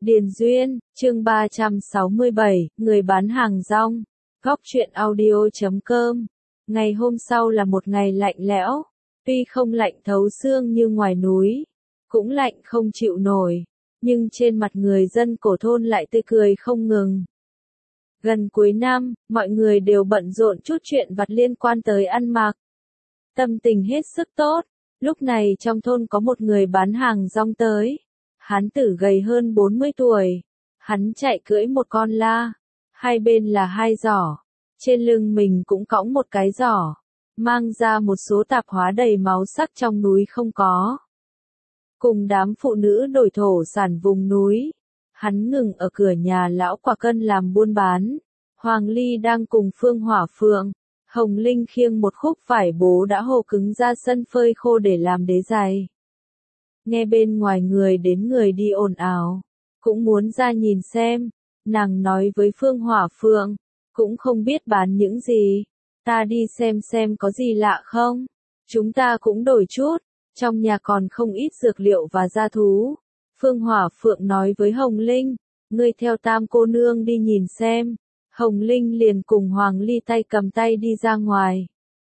Điền Duyên, chương 367, người bán hàng rong. Góc truyện audio.com. Ngày hôm sau là một ngày lạnh lẽo, tuy không lạnh thấu xương như ngoài núi, cũng lạnh không chịu nổi, nhưng trên mặt người dân cổ thôn lại tươi cười không ngừng. Gần cuối năm, mọi người đều bận rộn chút chuyện vặt liên quan tới ăn mặc. Tâm tình hết sức tốt, lúc này trong thôn có một người bán hàng rong tới. Hán tử gầy hơn 40 tuổi, hắn chạy cưỡi một con la, hai bên là hai giỏ, trên lưng mình cũng cõng một cái giỏ, mang ra một số tạp hóa đầy máu sắc trong núi không có. Cùng đám phụ nữ đổi thổ sản vùng núi, hắn ngừng ở cửa nhà lão quả cân làm buôn bán. Hoàng Ly đang cùng Phương Hỏa Phượng, Hồng Linh khiêng một khúc vải bố đã hồ cứng ra sân phơi khô để làm đế giày. Nghe bên ngoài người đến người đi ồn ào, cũng muốn ra nhìn xem, nàng nói với Phương Hỏa Phượng, cũng không biết bán những gì, ta đi xem có gì lạ không, chúng ta cũng đổi chút, trong nhà còn không ít dược liệu và gia thú. Phương Hỏa Phượng nói với Hồng Linh, ngươi theo Tam cô nương đi nhìn xem. Hồng Linh liền cùng Hoàng Ly tay cầm tay đi ra ngoài.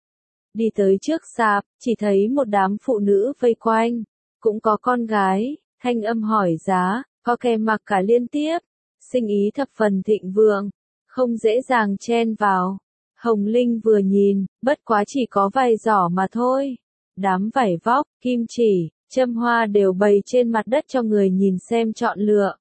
Đi tới trước sạp, chỉ thấy một đám phụ nữ vây quanh, cũng có con gái, thanh âm hỏi giá, có kẻ mặc cả liên tiếp, sinh ý thập phần thịnh vượng, không dễ dàng chen vào. Hồng Linh vừa nhìn, bất quá chỉ có vài giỏ mà thôi. Đám vải vóc, kim chỉ, châm hoa đều bày trên mặt đất cho người nhìn xem chọn lựa.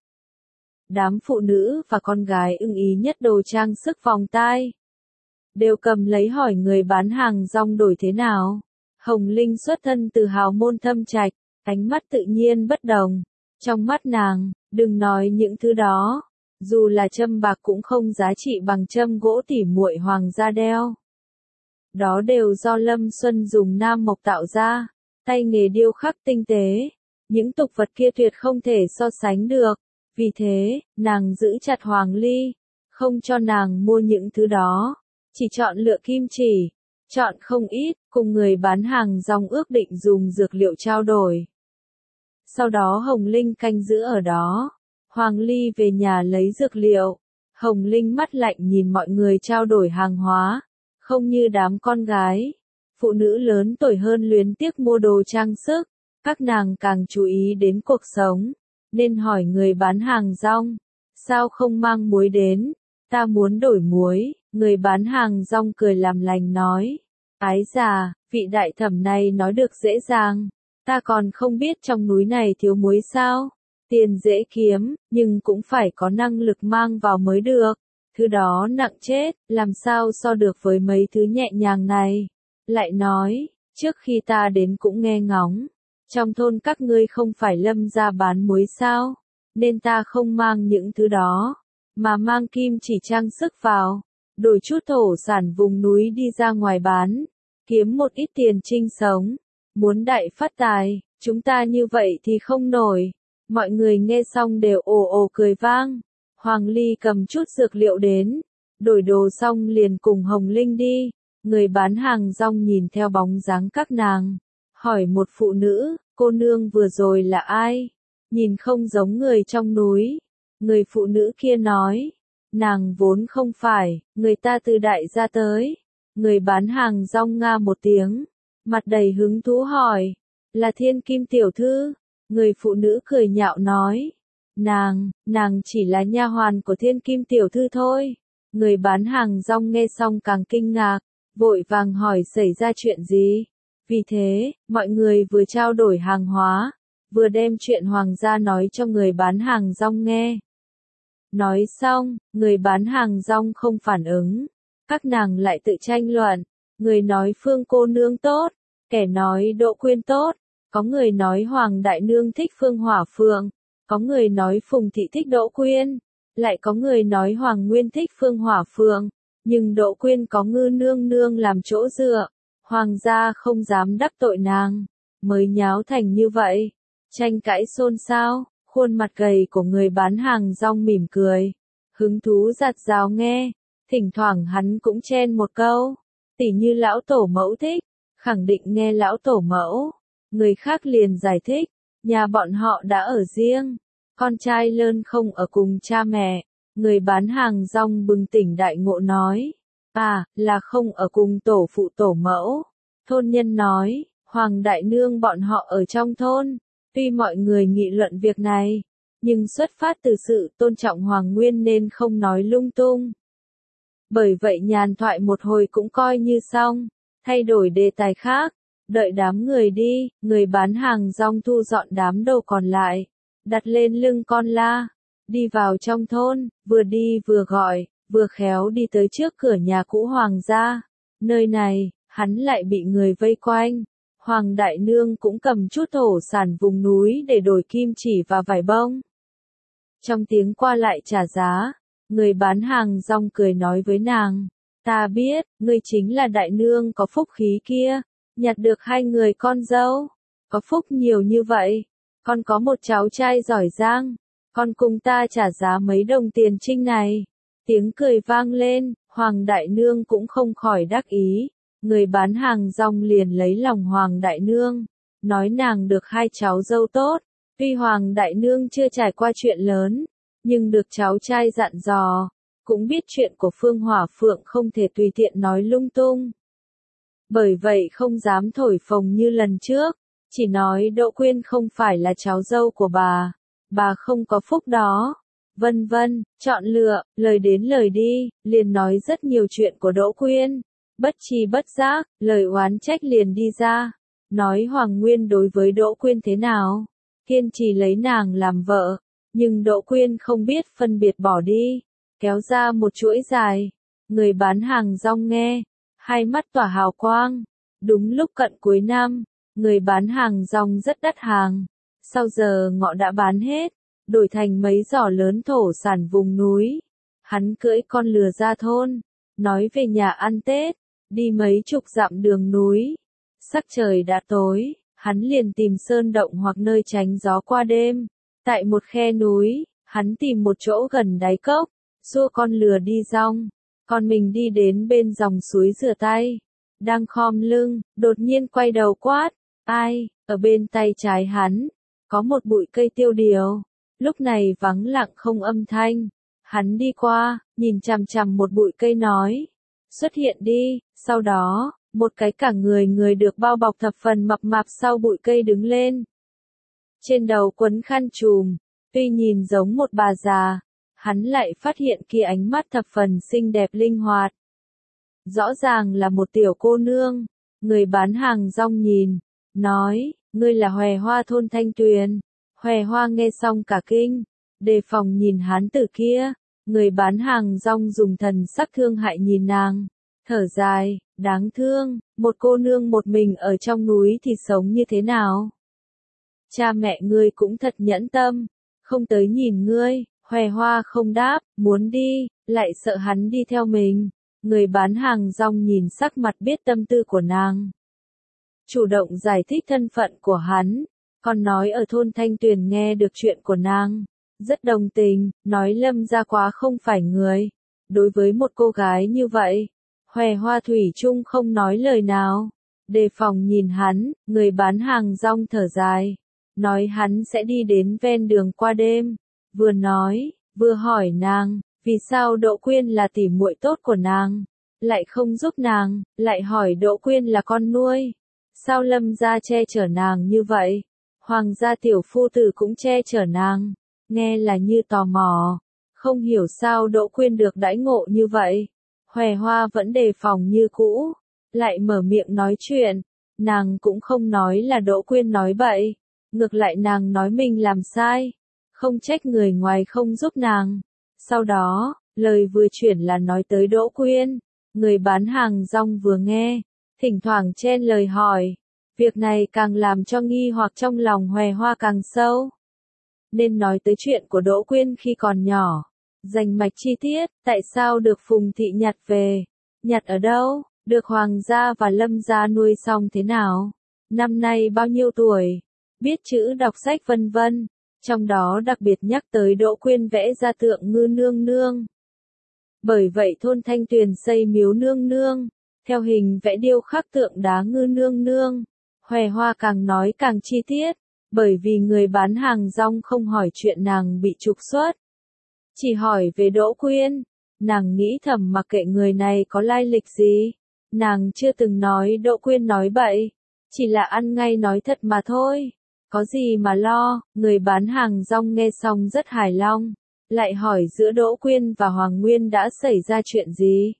Đám phụ nữ và con gái ưng ý nhất đồ trang sức vòng tai. Đều cầm lấy hỏi người bán hàng rong đổi thế nào. Hồng Linh xuất thân từ hào môn thâm trạch, ánh mắt tự nhiên bất đồng. Trong mắt nàng, đừng nói những thứ đó. Dù là châm bạc cũng không giá trị bằng châm gỗ tỉ muội hoàng gia đeo. Đó đều do Lâm Xuân dùng nam mộc tạo ra, tay nghề điêu khắc tinh tế. Những tục vật kia tuyệt không thể so sánh được. Vì thế, nàng giữ chặt Hoàng Ly, không cho nàng mua những thứ đó, chỉ chọn lựa kim chỉ, chọn không ít, cùng người bán hàng rong ước định dùng dược liệu trao đổi. Sau đó Hồng Linh canh giữ ở đó, Hoàng Ly về nhà lấy dược liệu, Hồng Linh mắt lạnh nhìn mọi người trao đổi hàng hóa, không như đám con gái, phụ nữ lớn tuổi hơn luyến tiếc mua đồ trang sức, các nàng càng chú ý đến cuộc sống. Nên hỏi người bán hàng rong, sao không mang muối đến, ta muốn đổi muối. Người bán hàng rong cười làm lành nói, ái già, vị đại thẩm này nói được dễ dàng, ta còn không biết trong núi này thiếu muối sao, tiền dễ kiếm, nhưng cũng phải có năng lực mang vào mới được, thứ đó nặng chết, làm sao so được với mấy thứ nhẹ nhàng này. Lại nói, trước khi ta đến cũng nghe ngóng. Trong thôn các ngươi không phải Lâm gia bán muối sao, nên ta không mang những thứ đó, mà mang kim chỉ trang sức vào, đổi chút thổ sản vùng núi đi ra ngoài bán, kiếm một ít tiền trinh sống, muốn đại phát tài, chúng ta như vậy thì không nổi. Mọi người nghe xong đều ồ ồ cười vang. Hoàng Ly cầm chút dược liệu đến, đổi đồ xong liền cùng Hồng Linh đi, người bán hàng rong nhìn theo bóng dáng các nàng. Hỏi một phụ nữ, cô nương vừa rồi là ai? Nhìn không giống người trong núi. Người phụ nữ kia nói, nàng vốn không phải, người ta từ đại gia tới. Người bán hàng rong nga một tiếng, mặt đầy hứng thú hỏi, là Thiên Kim tiểu thư? Người phụ nữ cười nhạo nói, nàng chỉ là nha hoàn của Thiên Kim tiểu thư thôi. Người bán hàng rong nghe xong càng kinh ngạc, vội vàng hỏi xảy ra chuyện gì? Vì thế, mọi người vừa trao đổi hàng hóa, vừa đem chuyện hoàng gia nói cho người bán hàng rong nghe. Nói xong, người bán hàng rong không phản ứng, các nàng lại tự tranh luận, người nói Phương cô nương tốt, kẻ nói Đỗ Quyên tốt, có người nói Hoàng đại nương thích Phương Hỏa Phượng, có người nói Phùng thị thích Đỗ Quyên, lại có người nói Hoàng Nguyên thích Phương Hỏa Phượng, nhưng Đỗ Quyên có Ngư nương nương làm chỗ dựa. Hoàng gia không dám đắc tội nàng, mới nháo thành như vậy. Tranh cãi xôn xao, khuôn mặt gầy của người bán hàng rong mỉm cười, hứng thú giặt rào nghe, thỉnh thoảng hắn cũng chen một câu, tỉ như lão tổ mẫu thích, khẳng định nghe lão tổ mẫu. Người khác liền giải thích, nhà bọn họ đã ở riêng, Con trai lớn không ở cùng cha mẹ, người bán hàng rong bừng tỉnh đại ngộ nói. À, là không ở cùng tổ phụ tổ mẫu. Thôn nhân nói, Hoàng đại nương bọn họ ở trong thôn. Tuy mọi người nghị luận việc này, nhưng xuất phát từ sự tôn trọng Hoàng Nguyên nên không nói lung tung. Bởi vậy nhàn thoại một hồi cũng coi như xong, thay đổi đề tài khác, đợi đám người đi, người bán hàng rong thu dọn đám đồ còn lại, đặt lên lưng con la, đi vào trong thôn, vừa đi vừa gọi, vừa khéo đi tới trước cửa nhà cũ Hoàng gia. Nơi này, hắn lại bị người vây quanh. Hoàng đại nương cũng cầm chút thổ sản vùng núi để đổi kim chỉ và vải bông. Trong tiếng qua lại trả giá, người bán hàng rong cười nói với nàng, ta biết, ngươi chính là đại nương có phúc khí kia, nhặt được 2 người con dâu, có phúc nhiều như vậy, con có một cháu trai giỏi giang, con cùng ta trả giá mấy đồng tiền trinh này. Tiếng cười vang lên, Hoàng đại nương cũng không khỏi đắc ý, người bán hàng rong liền lấy lòng Hoàng đại nương, nói nàng được 2 cháu dâu tốt. Tuy Hoàng đại nương chưa trải qua chuyện lớn, nhưng được cháu trai dặn dò, cũng biết chuyện của Phương Hỏa Phượng không thể tùy tiện nói lung tung. Bởi vậy không dám thổi phồng như lần trước, chỉ nói Đỗ Quyên không phải là cháu dâu của bà không có phúc đó, vân vân, chọn lựa, lời đến lời đi, liền nói rất nhiều chuyện của Đỗ Quyên, bất tri bất giác, lời oán trách liền đi ra, nói Hoàng Nguyên đối với Đỗ Quyên thế nào. Kiên trì lấy nàng làm vợ, nhưng Đỗ Quyên không biết phân biệt bỏ đi, kéo ra một chuỗi dài. Người bán hàng rong nghe, hai mắt tỏa hào quang. Đúng lúc cận cuối năm, người bán hàng rong rất đắt hàng. Sau giờ ngọ đã bán hết, đổi thành mấy giỏ lớn thổ sản vùng núi. Hắn cưỡi con lừa ra thôn, nói về nhà ăn Tết, đi mấy chục dặm đường núi. Sắc trời đã tối. Hắn liền tìm sơn động hoặc nơi tránh gió qua đêm. Tại một khe núi, hắn tìm một chỗ gần đáy cốc, xua con lừa đi rong. Còn mình đi đến bên dòng suối rửa tay. Đang khom lưng, đột nhiên quay đầu quát. Ai, ở bên tay trái hắn, có một bụi cây tiêu điều. Lúc này vắng lặng không âm thanh. Hắn đi qua, nhìn chằm chằm một bụi cây nói. Xuất hiện đi, sau đó, một cái cả người được bao bọc thập phần mập mạp sau bụi cây đứng lên. Trên đầu quấn khăn trùm, tuy nhìn giống một bà già, hắn lại phát hiện kia ánh mắt thập phần xinh đẹp linh hoạt. Rõ ràng là một tiểu cô nương, người bán hàng rong nhìn, nói, ngươi là Hòe Hoa thôn Thanh Tuyền. Hòe Hoa nghe xong cả kinh, đề phòng nhìn hán tử kia, người bán hàng rong dùng thần sắc thương hại nhìn nàng. Thở dài, đáng thương, một cô nương một mình ở trong núi thì sống như thế nào? Cha mẹ ngươi cũng thật nhẫn tâm, không tới nhìn ngươi. Hòe Hoa không đáp, muốn đi, lại sợ hắn đi theo mình. Người bán hàng rong nhìn sắc mặt biết tâm tư của nàng. Chủ động giải thích thân phận của hắn, còn nói ở thôn Thanh Tuyền nghe được chuyện của nàng. Rất đồng tình, nói Lâm gia quá không phải người. Đối với một cô gái như vậy, Hòe Hoa thủy chung không nói lời nào. Đề phòng nhìn hắn, người bán hàng rong thở dài. Nói hắn sẽ đi đến ven đường qua đêm. Vừa nói, vừa hỏi nàng, vì sao Đỗ Quyên là tỉ muội tốt của nàng, lại không giúp nàng, lại hỏi Đỗ Quyên là con nuôi. Sao Lâm gia che chở nàng như vậy? Hoàng gia tiểu phu tử cũng che chở nàng. Nghe là như tò mò. Không hiểu sao Đỗ Quyên được đãi ngộ như vậy. Hòe Hoa vẫn đề phòng như cũ, lại mở miệng nói chuyện, nàng cũng không nói là Đỗ Quyên nói bậy, ngược lại nàng nói mình làm sai, không trách người ngoài không giúp nàng. Sau đó, lời vừa chuyển là nói tới Đỗ Quyên, người bán hàng rong vừa nghe, thỉnh thoảng chen lời hỏi, việc này càng làm cho nghi hoặc trong lòng Hòe Hoa càng sâu. Nên nói tới chuyện của Đỗ Quyên khi còn nhỏ. Dành mạch chi tiết, tại sao được Phùng Thị nhặt về? Nhặt ở đâu? Được Hoàng gia và Lâm gia nuôi xong thế nào? Năm nay bao nhiêu tuổi? Biết chữ đọc sách vân vân. Trong đó đặc biệt nhắc tới Đỗ Quyên vẽ ra tượng ngư nương nương. Bởi vậy thôn Thanh Tuyền xây miếu nương nương, theo hình vẽ điêu khắc tượng đá ngư nương nương. Hòe Hoa càng nói càng chi tiết, Bởi vì người bán hàng rong không hỏi chuyện nàng bị trục xuất. Chỉ hỏi về Đỗ Quyên. Nàng nghĩ thầm mặc kệ người này có lai lịch gì. Nàng chưa từng nói Đỗ Quyên nói bậy. Chỉ là ăn ngay nói thật mà thôi. Có gì mà lo, người bán hàng rong nghe xong rất hài lòng. Lại hỏi giữa Đỗ Quyên và Hoàng Nguyên đã xảy ra chuyện gì.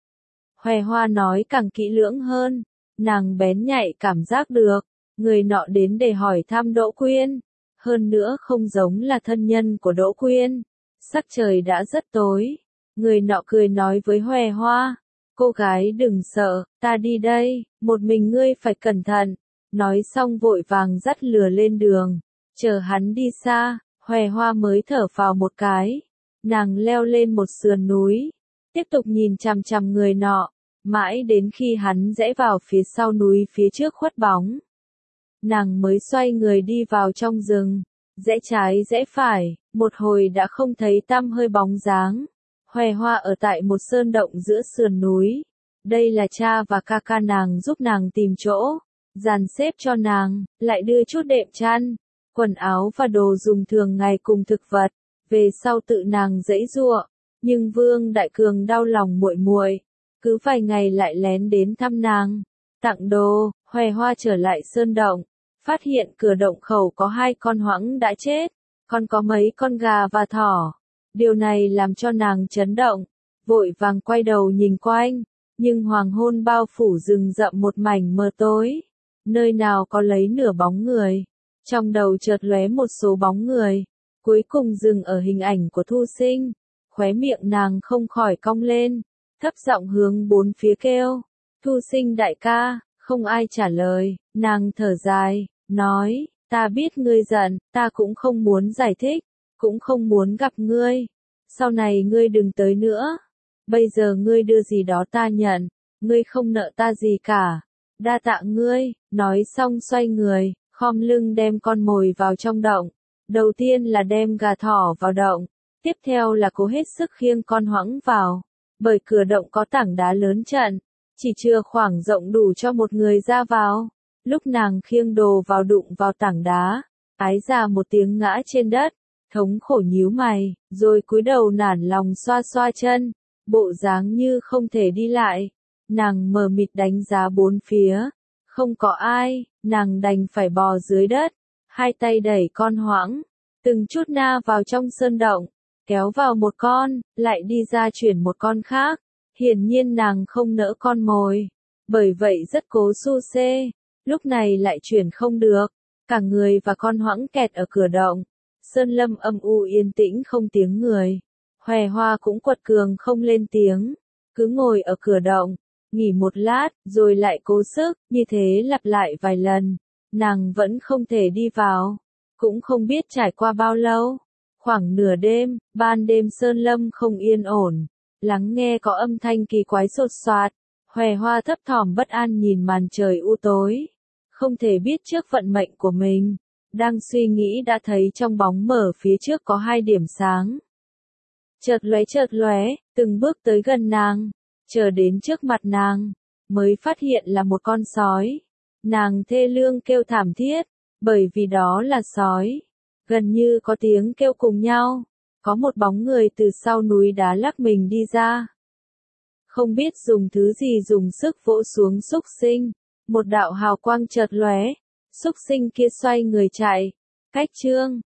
Hòe Hoa nói càng kỹ lưỡng hơn. Nàng bén nhạy cảm giác được. Người nọ đến để hỏi thăm Đỗ Quyên. Hơn nữa không giống là thân nhân của Đỗ Quyên. Sắc trời đã rất tối. Người nọ cười nói với Hòe Hoa. Cô gái đừng sợ, ta đi đây, một mình ngươi phải cẩn thận. Nói xong vội vàng dắt lừa lên đường. Chờ hắn đi xa, Hòe Hoa mới thở phào một cái. Nàng leo lên một sườn núi. Tiếp tục nhìn chằm chằm người nọ. Mãi đến khi hắn rẽ vào phía sau núi phía trước khuất bóng. Nàng mới xoay người đi vào trong rừng. Rẽ trái rẽ phải, một hồi đã không thấy tăm hơi bóng dáng. Hòe Hoa ở tại một sơn động giữa sườn núi. Đây là cha và ca ca nàng giúp nàng tìm chỗ. Dàn xếp cho nàng, lại đưa chút đệm chăn, quần áo và đồ dùng thường ngày cùng thực vật. Về sau tự nàng giãy giụa, nhưng Vương Đại Cường đau lòng muội muội, cứ vài ngày lại lén đến thăm nàng, tặng đồ. Hòe Hoa trở lại sơn động, phát hiện cửa động khẩu có 2 con hoãng đã chết, còn có mấy con gà và thỏ. Điều này làm cho nàng chấn động, vội vàng quay đầu nhìn quanh, nhưng hoàng hôn bao phủ rừng rậm một mảnh mờ tối, nơi nào có lấy nửa bóng người. Trong đầu chợt lóe một số bóng người, cuối cùng dừng ở hình ảnh của Thu Sinh, khóe miệng nàng không khỏi cong lên, thấp giọng hướng bốn phía kêu, Thu Sinh đại ca. Không ai trả lời, nàng thở dài, nói, ta biết ngươi giận, ta cũng không muốn giải thích, cũng không muốn gặp ngươi. Sau này ngươi đừng tới nữa. Bây giờ ngươi đưa gì đó ta nhận, ngươi không nợ ta gì cả. Đa tạ ngươi. Nói xong xoay người, khom lưng đem con mồi vào trong động. Đầu tiên là đem gà thỏ vào động, tiếp theo là cố hết sức khiêng con hoãng vào. Bởi cửa động có tảng đá lớn chặn, chỉ chừa khoảng rộng đủ cho một người ra vào. Lúc nàng khiêng đồ vào đụng vào tảng đá, ái ra một tiếng ngã trên đất, thống khổ nhíu mày, rồi cúi đầu nản lòng xoa xoa chân, bộ dáng như không thể đi lại. Nàng mờ mịt đánh giá bốn phía, không có ai, nàng đành phải bò dưới đất, 2 tay đẩy con hoãng, từng chút na vào trong sơn động, kéo vào một con, lại đi ra chuyển một con khác. Hiển nhiên nàng không nỡ con mồi, bởi vậy rất cố su xê, lúc này lại chuyển không được, cả người và con hoãng kẹt ở cửa động. Sơn lâm âm u yên tĩnh không tiếng người. Hòe Hoa cũng quật cường không lên tiếng, cứ ngồi ở cửa động, nghỉ một lát, rồi lại cố sức, như thế lặp lại vài lần. Nàng vẫn không thể đi vào, cũng không biết trải qua bao lâu. Khoảng nửa đêm, ban đêm sơn lâm không yên ổn, lắng nghe có âm thanh kỳ quái sột soạt. Hòe Hoa thấp thỏm bất an nhìn màn trời u tối, không thể biết trước vận mệnh của mình. Đang suy nghĩ đã thấy trong bóng mờ phía trước có 2 điểm sáng. Chợt lóe, từng bước tới gần nàng, chờ đến trước mặt nàng, mới phát hiện là một con sói. Nàng thê lương kêu thảm thiết, bởi vì đó là sói. Gần như có tiếng kêu cùng nhau, có một bóng người từ sau núi đá lắc mình đi ra. Không biết dùng thứ gì dùng sức vỗ xuống xúc sinh, một đạo hào quang chợt lóe, xúc sinh kia xoay người chạy. Cách chương